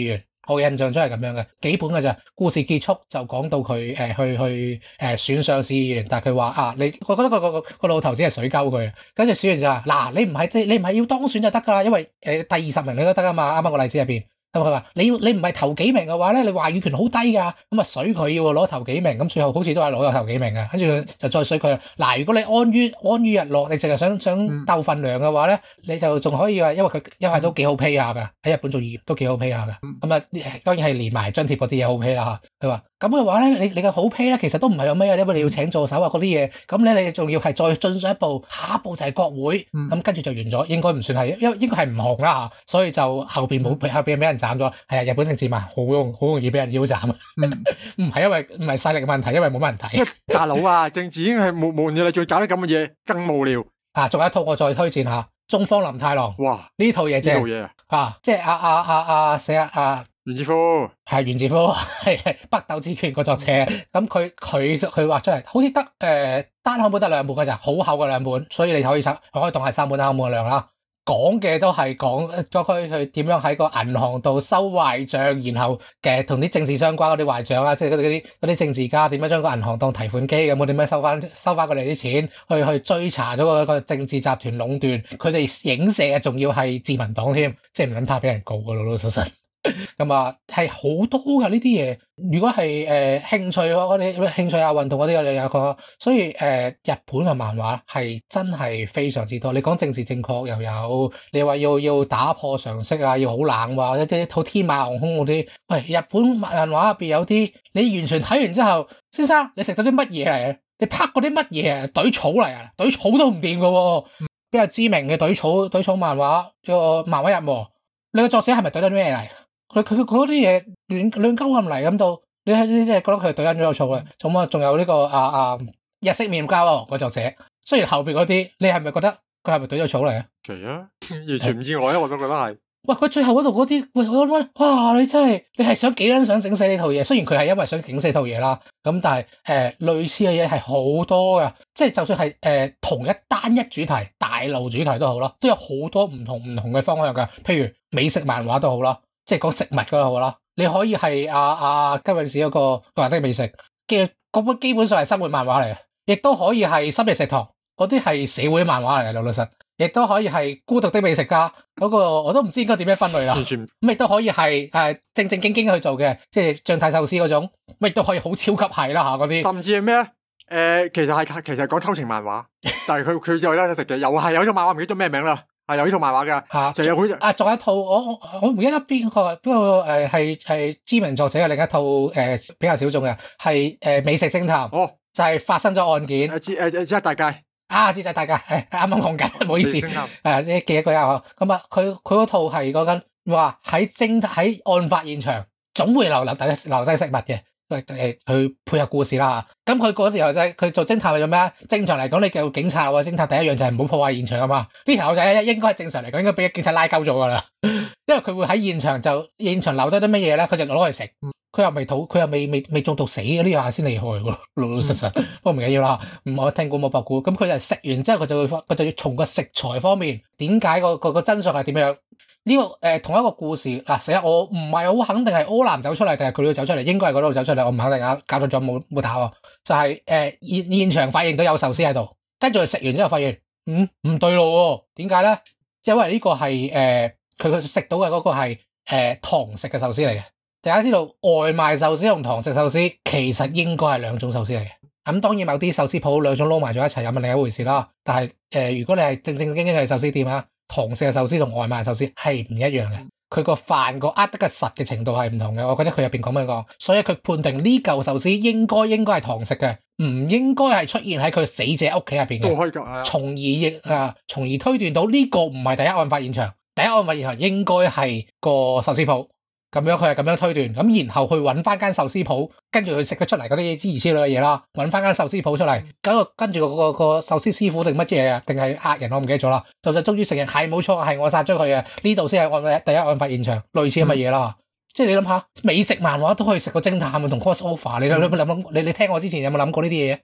我印象中係咁樣嘅，幾本嘅咋，故事結束就講到佢誒、呃、去去誒、呃、選上市議員，但係佢話啊，你我覺得個個個老頭子係水溝佢，跟住選完就話嗱，你唔係你唔係要當選就得㗎啦，因為誒、呃、第二十名你都得㗎嘛，啱啱個例子入邊。咁佢話你要你唔係頭幾名嘅話咧，你話語權好低㗎，咁啊水佢要攞頭幾名，咁最後好似都係攞咗頭幾名嘅，跟住就再水佢。嗱，如果你安於安於日落，你淨係想想鬥份糧嘅話咧，你就仲可以話，因為佢因為都幾好 pay 下㗎，喺日本做議員都幾好 pay 下㗎。咁啊當然係連埋津貼嗰啲嘢好 pay 啦嚇。佢話咁嘅話咧，你你嘅好 pay 咧，其實都唔係有咩啊，因為你要請助手啊嗰啲嘢，咁咧你仲要係再進上一步，下一步就係國會，咁跟住就完咗，應該唔算係，因為應該係唔紅啦嚇，所以就後邊冇後邊俾人斬咗。係啊，日本政治嘛，好容好容易俾人腰斬啊！唔係、嗯、因為唔係勢力嘅問題，因為冇乜人睇。 大佬啊，政治已經係無無聊，你仲搞啲咁嘅嘢，更無聊。 啊，仲有一套我再推薦下《中方林太郎》。哇！呢套嘢正。呢套嘢啊！啊，即係阿阿阿阿寫阿阿原子夫， 係原子夫，係北斗之拳個作者。咁佢佢佢畫出嚟，好似得誒單行本得兩本嘅咋，好厚嘅兩本，所以你可以拆，可以當係三本單行本嘅量啦。講嘅都係講咗佢佢點樣喺個銀行度收壞賬，然後嘅同啲政治相關嗰啲壞賬啊，即係嗰啲嗰啲政治家點樣將個銀行當提款機咁，我點樣收翻收翻佢哋啲錢，去去追查咗個個政治集團壟斷，佢哋影射嘅仲要係自民黨添，即係唔撚怕俾人告噶，老老實實。咁啊，係好多噶呢啲嘢。如果係誒、呃、興趣嗰啲興趣啊運動嗰啲，我哋有個，所以誒、呃、日本嘅漫畫係真係非常之多。你講政治正確又有，你話要要打破常識啊，要好冷話一啲好天馬行空嗰啲。喂，日本漫畫入邊有啲，你完全睇完之後，先生你食到啲乜嘢嚟？你拍嗰啲乜嘢啊？懟草嚟啊？懟草都唔掂噶喎。比較知名嘅懟草懟草漫畫，呢個漫畫入喎，你個作者係咪懟緊咩嚟？佢佢佢嗰啲嘢亂亂鳩咁嚟咁到，你係即係覺得佢對緊咗個錯嘅。咁啊，仲有呢個啊啊日式麵膠個作者，雖然後邊嗰啲，你係咪覺得佢係咪對咗草嚟啊？ 奇啊，完全唔意外啊，我都覺得係。 喂，佢最後嗰度嗰啲，喂，我諗，哇，你真係，你係想幾撚想整死呢套嘢？雖然佢係因為想整死套嘢啦，咁但係誒、呃、類似嘅嘢係好多㗎，即係就算係誒、呃、同一單一主題、大路主題都好啦，都有好多唔同唔同嘅方向㗎。譬如美食漫畫都好啦。即係講食物嗰個好啦，你可以係阿阿吉永史嗰個《個人的美食》嘅嗰本基本上係生活漫畫嚟嘅，亦都可以係深夜食堂嗰啲係社會漫畫嚟嘅，老老實，亦都可以係孤獨的美食家嗰、嗰個，我都唔知應該點樣分類啦。咁亦都可以係誒正正經經去做嘅，即係將太壽司嗰種，咁亦都可以好超級係啦嚇嗰啲。 甚至係咩誒、呃，其實係其實係講偷情漫畫，但係佢佢就有得食嘅，又係有一種漫畫唔記得咗咩名啦。係有呢套漫畫噶，吓，仲有本啊，仲有一套我我我唔記得邊個邊個誒係係知名作者嘅另一套誒、呃、比較小眾嘅係誒美食偵探，哦，就係、是、發生咗案件，誒誒誒，知大界啊，知晒大界，係啱啱講緊，唔好意思，誒，你記一句啊，咁啊，佢佢嗰套係講緊話喺偵喺案發現場總會留留低留低食物嘅。誒誒，去配合故事啦。咁佢嗰時候就係佢做偵探係做咩啊？正常嚟講，你叫警察或者偵探第一樣就係唔好破壞現場啊嘛。呢條友仔應該係正常嚟講，應該俾警察拉鳩咗噶啦。因為佢會喺現場就現場留低啲乜嘢咧，佢就攞嚟食。佢又未肚，佢又未未未中毒死嘅，呢下先厲害喎，老老實實。不過唔緊要啦，唔我聽估冇博估。咁佢就食完之後，佢就會佢就要從個食材方面，點解個個個真相係點樣？呢、這個誒、呃、同一個故事嗱，成日我唔係好肯定係柯南走出嚟定係佢哋走出嚟，應該係嗰度走出嚟，我唔肯定啊，搞錯咗冇冇打喎。就係、是、誒、呃、現現場發現到有壽司喺度，跟住佢食完之後發現，嗯唔對路喎，點解咧？因為呢個係誒佢佢食到嘅嗰個係誒堂食嘅壽司嚟嘅。大家知道外賣壽司同堂食壽司其實應該係兩種壽司嚟嘅。咁當然某啲壽司鋪兩種撈埋咗一齊又係另一回事啦。但係誒、呃、如果你係正正經經嘅壽司店啊，堂食嘅壽司同外賣壽司係唔一樣嘅，佢個飯個呃得嘅實嘅程度係唔同嘅。我覺得佢入邊講咩講，所以佢判定呢嚿壽司應該應該係堂食嘅，唔應該係出現喺佢死者屋企入邊嘅。都可以㗎，從而亦啊，從而推斷到呢個唔係第一案發現場，第一案發現場應該係個壽司鋪。咁樣佢係咁樣推斷，咁然後去揾翻間壽司鋪，跟住佢食得出嚟嗰啲之類嘅嘢啦，揾翻間壽司鋪出嚟，咁跟住、嗰個、嗰個個壽司師傅定乜嘢啊？定係客人我唔記得咗啦。就就終於承認係冇錯，係我殺咗佢嘅，呢度先係案第一案發現場，類似咁嘅嘢啦。嗯、即係你諗下，美食漫畫都可以食個偵探同 crossover，你有冇諗？你你聽我之前有冇諗過呢啲嘢？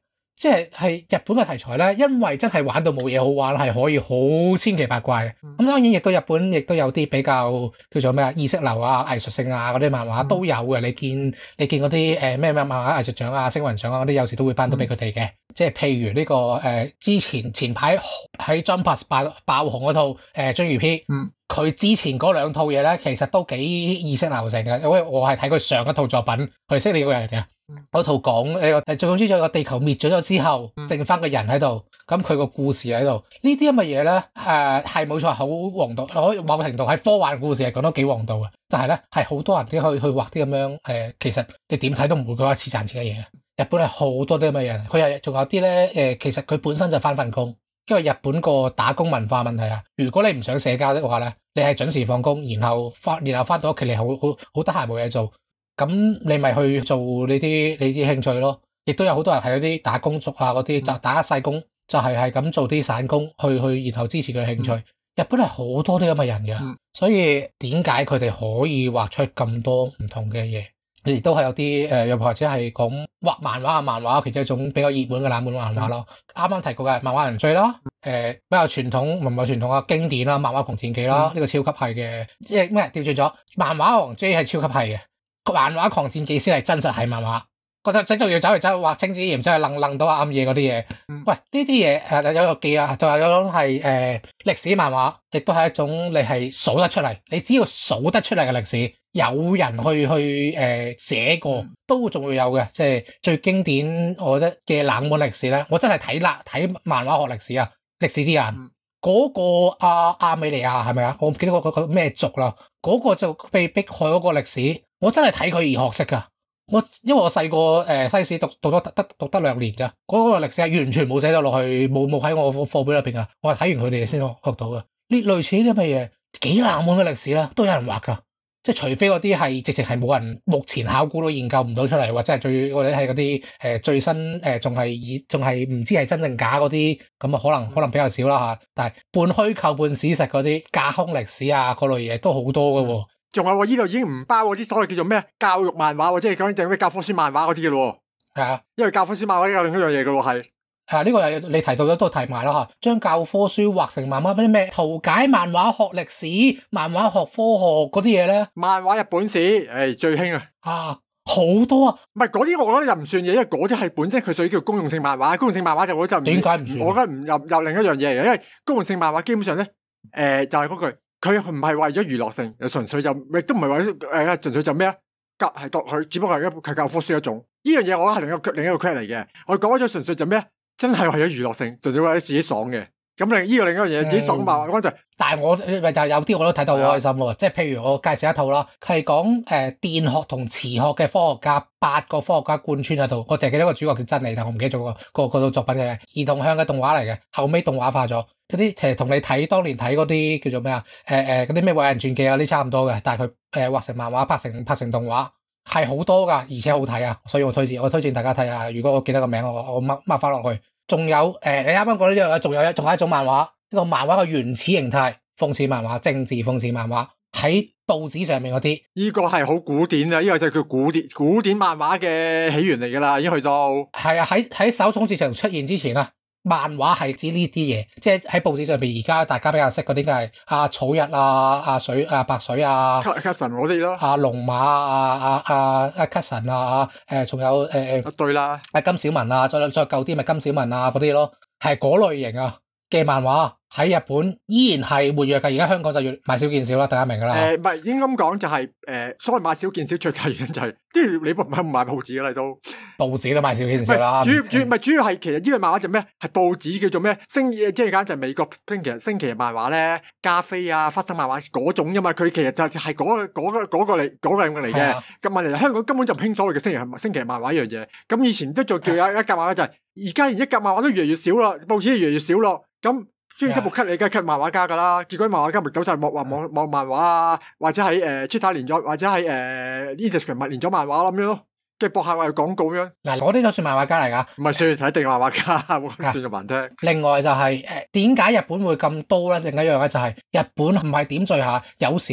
即係係日本嘅題材咧，因為真係玩到冇嘢好玩，係可以好千奇百怪嘅。咁、嗯、當然亦都日本亦都有啲比較叫做咩啊意識流啊、藝術性啊嗰啲漫畫都有嘅。你見你見嗰啲誒咩咩漫畫藝術獎啊、星雲獎啊嗰啲，有時都會頒到俾佢哋嘅。即係譬如呢、這個誒、呃、之前前排喺 Jump Plus 爆爆紅嗰套誒《章魚 P》，佢、嗯、之前嗰兩套嘢咧，其實都幾意識流性嘅，因為我係睇佢上一套作品去識你個人嘅。嗰、嗯、套講誒誒，總之就個地球滅咗咗之後，嗯、剩翻個人喺度，咁佢個故事喺度。呢啲咁嘅嘢咧，誒係冇錯，好王道。可某程度喺科幻故事係講得幾王道嘅，但係咧係好多人都可以去畫啲咁樣誒、呃，其實你點睇都唔會覺得似賺錢嘅嘢。日本係好多啲咁嘅人，佢係仲有啲咧誒，其實佢本身就返份工，因為日本個打工文化問題啊。如果你唔想社交的話咧，你係準時放工，然後返然後返到屋企你好好好得閒冇嘢做，咁你咪去做呢啲你啲興趣咯。亦都有好多人係嗰啲打工族啊，嗰啲就打一世工，就係係咁做啲散工去去，然後支持佢興趣。日本係好多啲咁嘅人嘅，嗯、所以點解佢哋可以畫出咁多唔同嘅嘢？亦都係有啲誒，又、呃、或者係講畫漫畫啊，漫畫其中一種比較熱門嘅冷門漫畫咯。啱啱、嗯、提過嘅漫畫人追啦，誒、呃、比較傳統唔係傳統啊，經典啦，漫畫狂戰記啦，呢、嗯、個超級係嘅，即係咩調轉咗？漫畫王 J 係超級係嘅，漫畫狂戰記先係真實係漫畫。覺得整仲要走嚟走去畫青之炎，真係愣愣到啱嘢嗰啲嘢。嗯、喂，呢啲嘢誒有個記啦，仲有有種係誒歷史漫畫，亦都係一種你係數得出嚟。你只要數得出嚟嘅歷史，有人去去誒寫過，都仲會有嘅。即係最經典，我覺得嘅冷門歷史咧，我真係睇啦睇漫畫學歷史啊，歷史之人嗰、嗯、個阿阿美尼亞係咪啊？我唔記得嗰個咩族啦，嗰、嗰個就被迫害嗰個歷史，我真係睇佢而學識噶。我因為我細個誒西史讀讀咗得讀得兩年咋，嗰、那個歷史係完全冇寫到落去，冇冇喺我課本入邊噶。我係睇完佢哋先學學到嘅。呢類似啲乜嘢幾冷門嘅歷史咧，都有人畫噶。即係除非嗰啲係直情係冇人目前考古都研究唔到出嚟，或者係最或者係嗰啲誒最新誒仲係以仲係唔知係真定假嗰啲，咁啊可能可能比較少啦吓。但係半虛構半史實嗰啲架空歷史啊嗰類嘢都好多噶喎。 仲有喎，呢度已經唔包嗰啲所謂叫做咩教育漫畫，或者係講正咩教科書漫畫嗰啲嘅咯。係啊，因為教科書漫畫有另一樣嘢嘅喎，係。 係啊，呢個你提到咗都提埋啦嚇，將教科書畫成漫畫，嗰啲咩圖解漫畫學歷史、漫畫學科學嗰啲嘢咧。 漫畫日本史，誒、哎、最興啊！ 啊，好多啊！ 唔係嗰啲，我覺得又唔算嘢，因為嗰啲係本身佢屬於叫公用性漫畫，公用性漫畫就我就唔點解唔算？ 我覺得唔又又另一樣嘢嚟嘅，因為公用性漫畫基本上咧，誒、呃、就係、是、嗰句。佢唔係為咗娛樂性，又純粹就亦都唔係為咗誒，純粹就咩啊？教係讀佢，只不過係一係教科書一種。呢樣嘢我覺得係另一個另一個 credit 嚟嘅。我講咗純粹就咩啊？真係為咗娛樂性，純粹為咗自己爽嘅。咁另呢個另一樣嘢，自己爽嘛。我就、嗯、 但係我咪就有啲我都睇到好開心喎。即係譬如我介紹一套啦，係講誒電學同磁學嘅科學家，八個科學家貫穿喺度。我淨係記得個主角叫真理，但我唔記得咗個個個套作品嘅兒童向嘅動畫嚟嘅，後尾動畫化咗。嗰啲其實同你睇當年睇嗰啲叫做咩啊？誒誒嗰啲咩偉人傳記啊啲差唔多嘅，但係佢誒畫成漫畫，拍成拍成動畫係好多噶，而且好睇啊！所以我推薦我推薦大家睇下。如果我記得個名，我我 mark mark 翻落去。仲有誒、呃，你啱啱講呢樣嘢，仲有一仲有一種漫畫，呢個漫畫嘅原始形態，諷刺漫畫、政治諷刺漫畫，喺報紙上面嗰啲， 呢個係好古典啊！呢、這個就叫古典古典漫畫嘅起源嚟噶啦，已經去到係啊！喺喺手塚治虫出現之前啊。漫畫係指呢啲嘢，即係喺報紙上邊，而家大家比較識嗰啲，就係阿草日啊、阿水、阿白水啊、 卡神嗰啲咯， 阿龍馬啊、阿阿阿卡神啊、誒，仲有誒誒， 對啦， 阿金小文啊，再再舊啲咪金小文啊嗰啲咯，係嗰類型啊嘅漫畫。喺日本依然係活躍嘅，而家香港就越買少見少啦，大家明噶啦。 誒，唔係應該咁講就係、是、誒、呃，所謂買少見少，最大原因就係、是，即係你唔係唔買報紙噶啦都， 報紙都買少見少啦。 主要主唔係主要係其實呢個漫畫就咩？係報紙叫做咩？星即係簡就係美國星期星期漫畫咧，加菲啊，花生漫畫嗰種噶嘛。佢其實就係嗰、那個嗰、那個嗰、那個嚟嗰、那個嚟嘅。咁問題香港根本就唔興所謂嘅星期星期漫畫一樣嘢。咁以前都仲叫有一格漫畫就係、是，而家連一格漫畫都越嚟越少咯，報紙越嚟越少咯。咁專輯部 cut 你梗係 cut 漫畫家噶啦，結果漫畫家咪走晒網畫網網漫畫啊，或者喺誒 Twitter 連咗，或者喺誒 Instagram 咪連咗漫畫咁樣咯，即係博客話有廣告咁樣。嗱，嗰啲都算漫畫家嚟噶， 唔係算係一定漫畫家，算就難聽。 另外就係誒點解日本會咁多咧？另一樣咧就係日本唔係點綴下，有時咧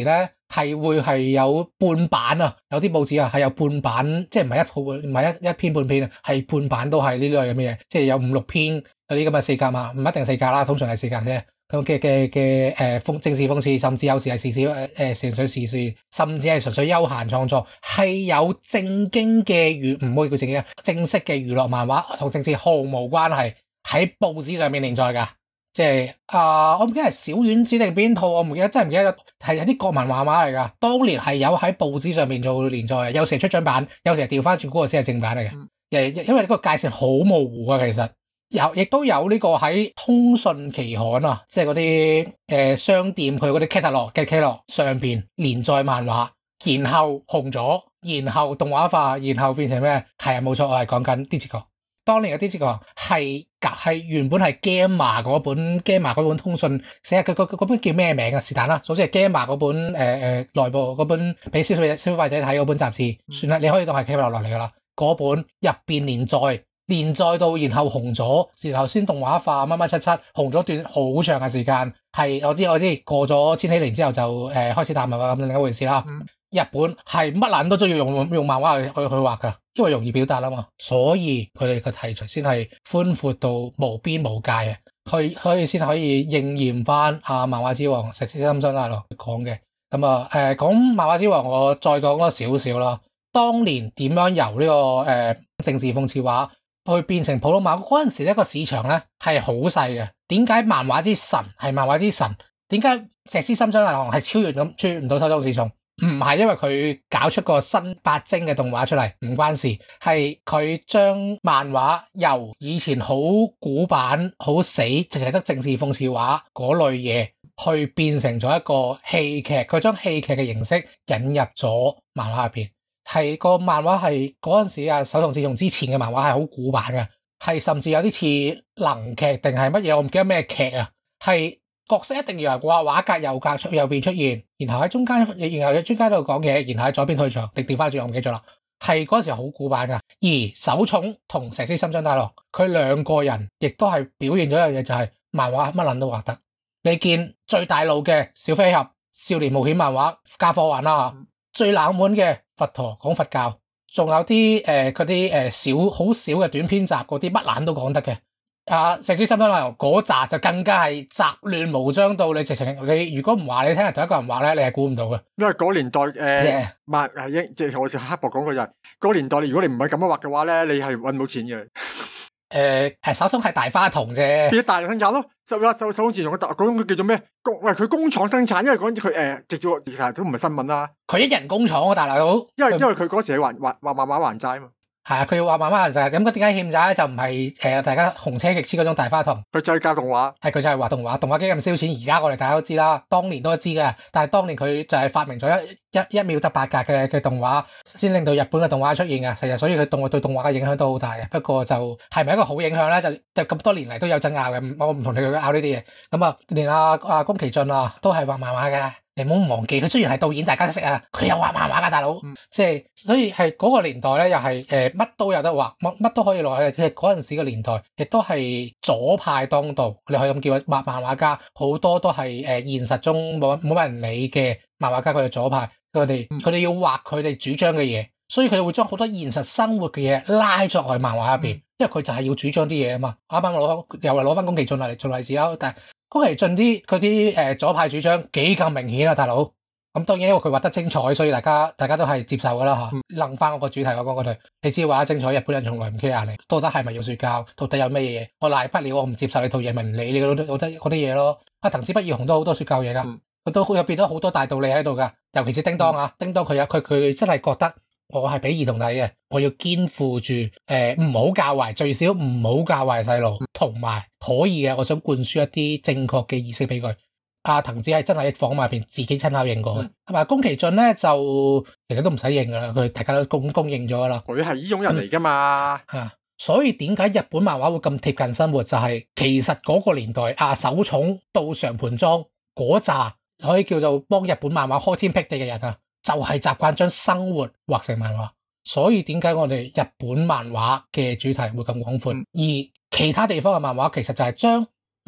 係會係有半版啊，有啲報紙啊係有半版，即係唔係一套唔係一一篇半篇啊，係半版都係呢類咁嘅嘢，即係有五六篇有啲咁嘅四格嘛，唔一定四格啦，通常係四格啫。咁嘅嘅嘅誒諷政治諷刺，甚至有時係時事誒誒純粹時事，甚至係純粹休閒創作，係有正經嘅娛唔可以叫正經啊，正式嘅娛樂漫畫同政治毫無關係，喺報紙上面連載㗎。即係啊、呃，我唔記得係小丸子定邊套，我唔記得，真係唔記得，係啲國民漫畫嚟㗎。當年係有喺報紙上面做連載嘅，有時係出獎版，有時係調翻轉嗰個先係正版嚟嘅。誒、嗯，因為呢個界線好模糊啊，其實。有，亦都有呢個喺通訊期刊啊，即係嗰啲誒商店佢嗰啲 catalog 嘅 catalog 上邊連載漫畫，然後紅咗，然後動畫化，然後變成咩？係啊，冇錯，我係講緊 Digico。當年嘅 Digico係係原本係 Gamma 嗰本 Gamma 嗰本通訊，寫佢嗰本叫咩名啊？是但啦，總之係 Gamma 嗰本誒誒、呃、內部嗰本俾消費消費者睇嗰本雜誌，算啦，你可以當係 catalog 落嚟噶啦。嗰本入邊連載。連載到然後紅咗，然後先動畫化乜乜七七，紅咗段好長嘅時間。係我知我知，過咗千禧年之後就誒、呃、開始淡漫畫咁另一回事啦。嗯、日本係乜撚都中意用用漫畫去去去畫㗎，因為容易表達啊嘛，所以佢哋嘅題材先係寬闊到無邊無界啊，去可以先可以應驗翻啊漫畫之王石之森章太郎講嘅。咁啊誒講漫畫之王，我再講多少少啦。當年點樣由呢、這個誒、呃、政治諷刺畫去變成普通漫畫嗰陣時咧，個市場咧係好細嘅。點解漫畫之神係漫畫之神？點解石之森章太郎係超越咁超越唔到手冢治蟲？唔係因為佢搞出個新八精嘅動畫出嚟，唔關事，係佢將漫畫由以前好古板、好死，淨係得政治諷刺畫嗰類嘢，去變成咗一個戲劇。佢將戲劇嘅形式引入咗漫畫入邊。係個漫畫係嗰陣時啊，手冢治蟲之前嘅漫畫係好古板嘅，係甚至有啲似能劇定係乜嘢，我唔記得咩劇啊。係角色一定要由畫畫格右格出右邊出現，然後喺中間，然後喺中間度講嘢，然後喺左邊退場，定調翻轉我唔記得咗啦。係嗰陣時好古板噶。而手冢同石之森章太郎佢兩個人亦都係表現咗一樣嘢，就係漫畫乜撚都畫得。你見最大路嘅小飛俠少年冒險漫畫加科幻啦，最冷門嘅佛陀講佛教，仲有啲誒嗰啲誒少好少嘅短篇集嗰啲乜撚都講得嘅。啊，石之森章太郎嗰集就更加係雜亂無章到你直情你如果唔話你聽日同一個人畫咧，你係估唔到嘅。 因為嗰年代誒漫係英即係我先刻薄講句就係嗰年代，如果你唔係咁樣畫嘅話咧，你係搵唔到錢嘅。 誒，係手冢係大花筒啫， 變咗大量生產咯。手手手冢治蟲嗰種佢叫做咩工？喂，佢工廠生產，因為講佢誒直接其實都唔係新聞啦。 佢一人工廠啊，大佬。 因為因為佢嗰時係還還畫漫畫還債啊嘛。 係啊，佢要畫漫畫還債，咁點解欠債咧？就唔係誒大家紅車極黐嗰種大花筒。 佢就係教動畫， 係佢就係畫動畫，動畫機咁燒錢。而家我哋大家都知啦，當年都知嘅。但係當年佢就係發明咗一一一秒得八格嘅嘅動畫，先令到日本嘅動畫出現嘅。成日所以佢動對動畫嘅影響都好大嘅。不過就係咪一個好影響咧？就就咁多年嚟都有爭拗嘅。我唔同你去拗呢啲嘢。咁啊，連阿阿宮崎駿啊都係畫漫畫嘅。你唔好忘記，佢雖然係導演，大家都識啊，佢有畫漫畫噶，大佬。即係、嗯、所以係嗰個年代咧，又係誒乜都有得畫，乜乜都可以落去。即係嗰陣時嘅年代，亦都係左派當道。你可以咁叫佢畫漫畫家，好多都係誒、呃、現實中冇冇乜人理嘅漫畫家，佢係左派。佢哋佢哋要畫佢哋主張嘅嘢，所以佢哋會將好多現實生活嘅嘢拉咗落去漫畫入邊，嗯、因為佢就係要主張啲嘢啊嘛。啱啱攞翻又係攞翻宮崎駿嚟做例子啦，但係。宮崎駿啲佢啲誒左派主張幾咁明顯啊，大佬。咁當然因為佢畫得精彩，所以大家大家都係接受噶啦吓。諗翻我個主題我講嗰句，你知畫得精彩，日本人從來唔 care 你，到底係咪要說教，到底有咩嘢？我賴不了，我唔接受你套嘢，咪唔理你嗰啲嗰啲嘢咯。啊，藤子不二雄都好多說教嘢噶，佢、嗯、都入邊都好多大道理喺度噶。尤其是叮當啊，嗯、叮當佢有佢佢真係覺得。我係俾兒童睇嘅，我要肩負住誒唔好教壞，最少唔好教壞細路，同埋可以嘅，我想灌輸一啲正確嘅意識俾佢。阿藤子係真係喺房入邊自己親口認過嘅，同埋宮崎駿咧就其實都唔使認噶啦，佢大家都公公認咗噶啦。佢係呢種人嚟噶嘛吓、嗯，所以點解日本漫畫會咁貼近生活？就係、是、其實嗰個年代阿手冢到常盤莊嗰扎可以叫做幫日本漫畫開天闢地嘅人啊！就係習慣將生活畫成漫畫，所以點解我哋日本漫畫嘅主題會咁廣闊，而其他地方嘅漫畫其實就係將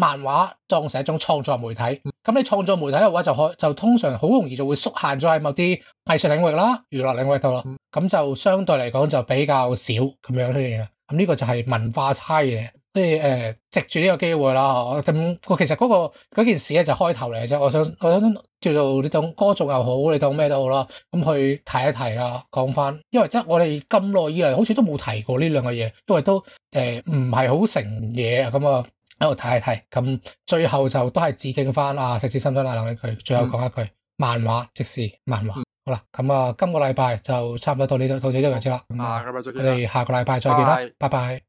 漫畫當成一種創作媒體，咁、嗯、你創作媒體嘅話就可就通常好容易就會縮限咗喺某啲藝術領域啦、娛樂領域度咯，咁、嗯、就相對嚟講就比較少咁樣出現嘅。咁呢個就係文化差異嚟，所以誒藉住呢個機會啦，咁我其實嗰、嗰個嗰件事咧就開頭嚟嘅啫。我想我想叫做你當歌頌又好，你當咩都好啦，咁去提一提啦，講翻，因為即係我哋咁耐以嚟好似都冇提過呢兩個嘢，因為都誒唔係好成嘢啊，咁啊喺度睇一睇，咁最後就都係致敬翻啊，食指深深大兩句，最後講一句，嗯、漫畫即是漫畫。嗯好啦，咁啊，今個禮拜就差唔多到呢度，到此呢度為止啦。啊，咁啊，我哋下個禮拜再見啦，拜拜。